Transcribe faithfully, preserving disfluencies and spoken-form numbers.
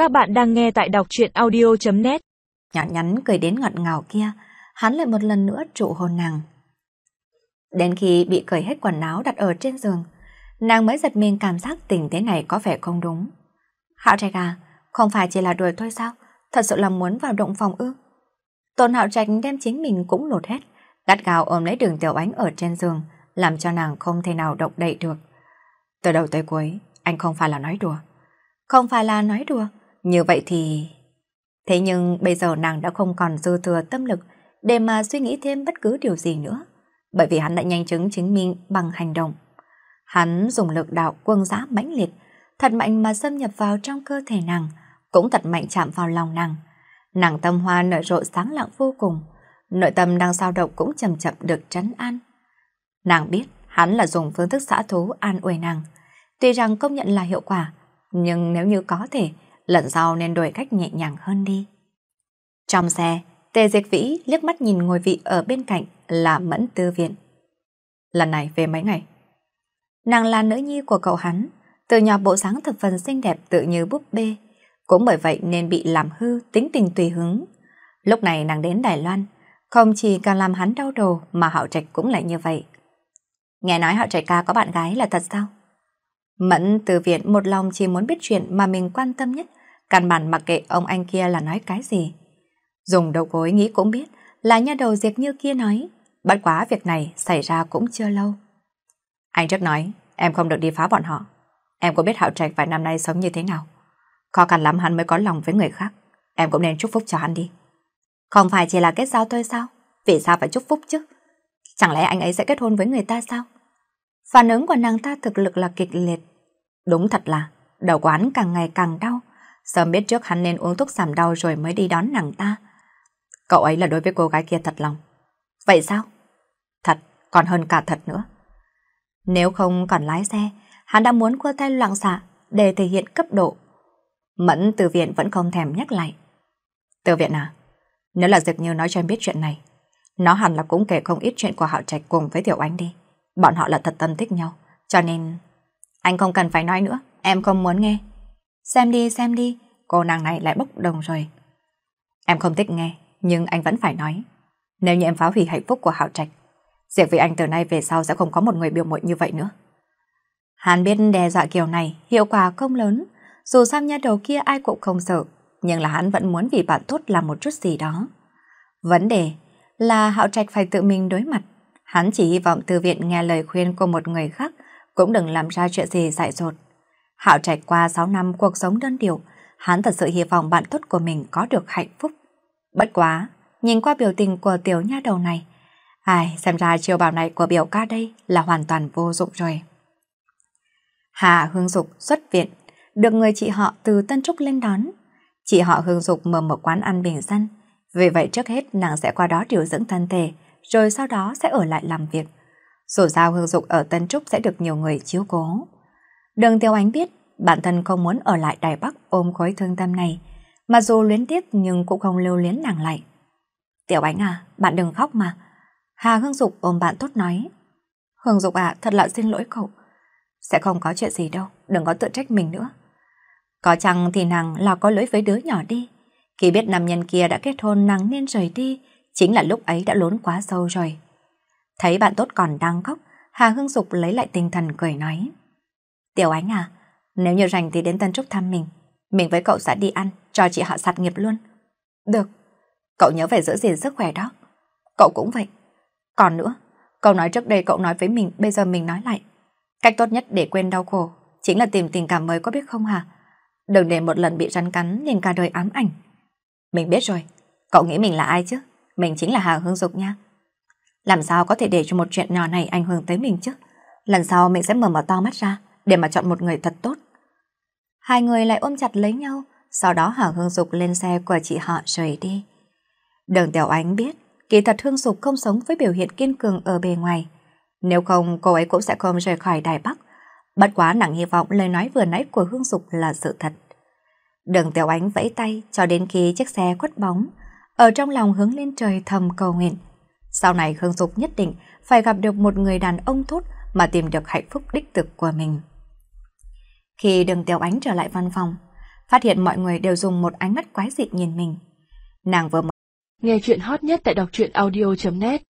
Các bạn đang nghe tại đọc truyện audio chấm net. Nhọn nhắn cười đến ngọt ngào kia, hắn lại một lần nữa trụ hôn nàng. Đến khi bị cởi hết quần áo đặt ở trên giường, nàng mới giật mình cảm giác tình thế này có vẻ không đúng. Hạo Trạch à, không phải chỉ là đùa thôi sao? Thật sự là muốn vào động phòng ư? Tôn Hạo Trạch đem chính mình cũng lột hết, gắt gao ôm lấy Đường Tiểu Ánh ở trên giường, làm cho nàng không thể nào động đậy được. Từ đầu tới cuối, anh không phải là nói đùa. Không phải là nói đùa, như vậy thì... Thế nhưng bây giờ nàng đã không còn dư thừa tâm lực để mà suy nghĩ thêm bất cứ điều gì nữa, bởi vì hắn đã nhanh chóng chứng minh bằng hành động. Hắn dùng lực đạo quâng dã mãnh liệt, thật mạnh mà xâm nhập vào trong cơ thể nàng, cũng thật mạnh chạm vào lòng nàng. Nàng tâm hoa nở rộ sáng lặng vô cùng, nội tâm đang dao động cũng chậm chậm được trấn an. Nàng biết hắn là dùng phương thức xã thú an ủi nàng, tuy rằng công nhận là hiệu quả, nhưng nếu như có thể, lần sau nên đổi cách nhẹ nhàng hơn đi. Trong xe, Tề Diệt Vĩ liếc mắt nhìn ngồi vị ở bên cạnh là Mẫn Tư Viện. Lần này về mấy ngày? Nàng là nữ nhi của cậu hắn, từ nhỏ bộ dáng thập phần xinh đẹp tự như búp bê, cũng bởi vậy nên bị làm hư tính tình tùy hứng. Lúc này nàng đến Đài Loan, không chỉ càng làm hắn đau đầu mà Hạo Trạch cũng lại như vậy. Nghe nói Hạo Trạch ca có bạn gái là thật sao? Mẫn Tư Viện một lòng chỉ muốn biết chuyện mà mình quan tâm nhất, căn bản mặc kệ ông anh kia là nói cái gì. Dùng đầu gối nghĩ cũng biết là nha đầu Diệp Như kia nói, bất quá việc này xảy ra cũng chưa lâu. Anh trước nói, em không được đi phá bọn họ. Em có biết Hạo Trạch vài năm nay sống như thế nào? Khó khăn lắm hắn mới có lòng với người khác. Em cũng nên chúc phúc cho hắn đi. Không phải chỉ là kết giao thôi sao? Vì sao phải chúc phúc chứ? Chẳng lẽ anh ấy sẽ kết hôn với người ta sao? Phản ứng của nàng ta thực lực là kịch liệt. Đúng thật là, đầu của hắn càng ngày càng đau. Sớm biết trước hắn nên uống thuốc giảm đau rồi mới đi đón nàng ta. Cậu ấy là đối với cô gái kia thật lòng. Vậy sao? Thật, còn hơn cả thật nữa. Nếu không còn lái xe, hắn đã muốn quơ tay loạn xạ để thể hiện cấp độ. Mẫn Từ Viện vẫn không thèm nhắc lại. Từ Viện à, nếu là Diệp Như nói cho em biết chuyện này, nó hẳn là cũng kể không ít chuyện của Hạo Trạch cùng với Tiểu Ánh đi. Bọn họ là thật tâm thích nhau, cho nên... Anh không cần phải nói nữa, em không muốn nghe. Xem đi, xem đi, cô nàng này lại bốc đồng rồi. Em không thích nghe, nhưng anh vẫn phải nói. Nếu như em phá hủy hạnh phúc của Hạo Trạch, Diệp vì anh từ nay về sau sẽ không có một người biểu muội như vậy nữa. Hắn biết đe dọa kiểu này hiệu quả không lớn, dù sao nha đầu kia ai cũng không sợ, nhưng là hắn vẫn muốn vì bạn tốt làm một chút gì đó. Vấn đề là Hạo Trạch phải tự mình đối mặt. Hắn chỉ hy vọng Từ Viện nghe lời khuyên của một người khác, cũng đừng làm ra chuyện gì dại dột. Hạo Trạch qua sáu năm cuộc sống đơn điệu, hắn thật sự hy vọng bạn tốt của mình có được hạnh phúc. Bất quá, nhìn qua biểu tình của tiểu nha đầu này, ai, xem ra chiêu bảo này của biểu ca đây là hoàn toàn vô dụng rồi. Hà Hương Dục xuất viện, được người chị họ từ Tân Trúc lên đón. Chị họ Hương Dục mở một quán ăn bình dân, vì vậy trước hết nàng sẽ qua đó điều dưỡng thân thể, rồi sau đó sẽ ở lại làm việc. Dù sao Hương Dục ở Tân Trúc sẽ được nhiều người chiếu cố. Đường Tiểu Ánh biết bản thân không muốn ở lại Đài Bắc ôm khối thương tâm này, mà dù luyến tiếc nhưng cũng không lưu luyến nàng lại. Tiểu Ánh à, bạn đừng khóc mà. Hà Hương Dục ôm bạn tốt nói. Hương Dục à, thật là xin lỗi cậu. Sẽ không có chuyện gì đâu, đừng có tự trách mình nữa. Có chăng thì nàng là có lỗi với đứa nhỏ đi. Khi biết nam nhân kia đã kết hôn nàng nên rời đi, chính là lúc ấy đã lún quá sâu rồi. Thấy bạn tốt còn đang khóc, Hà Hương Dục lấy lại tinh thần cười nói. Tiểu Ánh à, nếu như rảnh thì đến Tân Trúc thăm mình. Mình với cậu sẽ đi ăn, cho chị họ sạt nghiệp luôn. Được, cậu nhớ phải giữ gìn sức khỏe đó. Cậu cũng vậy. Còn nữa, cậu nói trước đây cậu nói với mình, bây giờ mình nói lại. Cách tốt nhất để quên đau khổ chính là tìm tình cảm mới, có biết không hả? Đừng để một lần bị rắn cắn nên cả đời ám ảnh. Mình biết rồi, cậu nghĩ mình là ai chứ? Mình chính là Hà Hương Dục nha. Làm sao có thể để cho một chuyện nhỏ này ảnh hưởng tới mình chứ? Lần sau mình sẽ mở mở to mắt ra để mà chọn một người thật tốt. Hai người lại ôm chặt lấy nhau, sau đó Hà Hương Dục lên xe của chị họ rời đi. Đường Tiểu Ánh biết, kỳ thật Hương Dục không sống với biểu hiện kiên cường ở bề ngoài. Nếu không, cô ấy cũng sẽ không rời khỏi Đài Bắc. Bất quá nàng hy vọng lời nói vừa nãy của Hương Dục là sự thật. Đường Tiểu Ánh vẫy tay cho đến khi chiếc xe khuất bóng, ở trong lòng hướng lên trời thầm cầu nguyện. Sau này Hương Dục nhất định phải gặp được một người đàn ông tốt mà tìm được hạnh phúc đích thực của mình. Khi Đường Tiểu Ánh trở lại văn phòng, phát hiện mọi người đều dùng một ánh mắt quái dị nhìn mình. Nàng vừa nghe chuyện hot nhất tại đọc truyện audio chấm net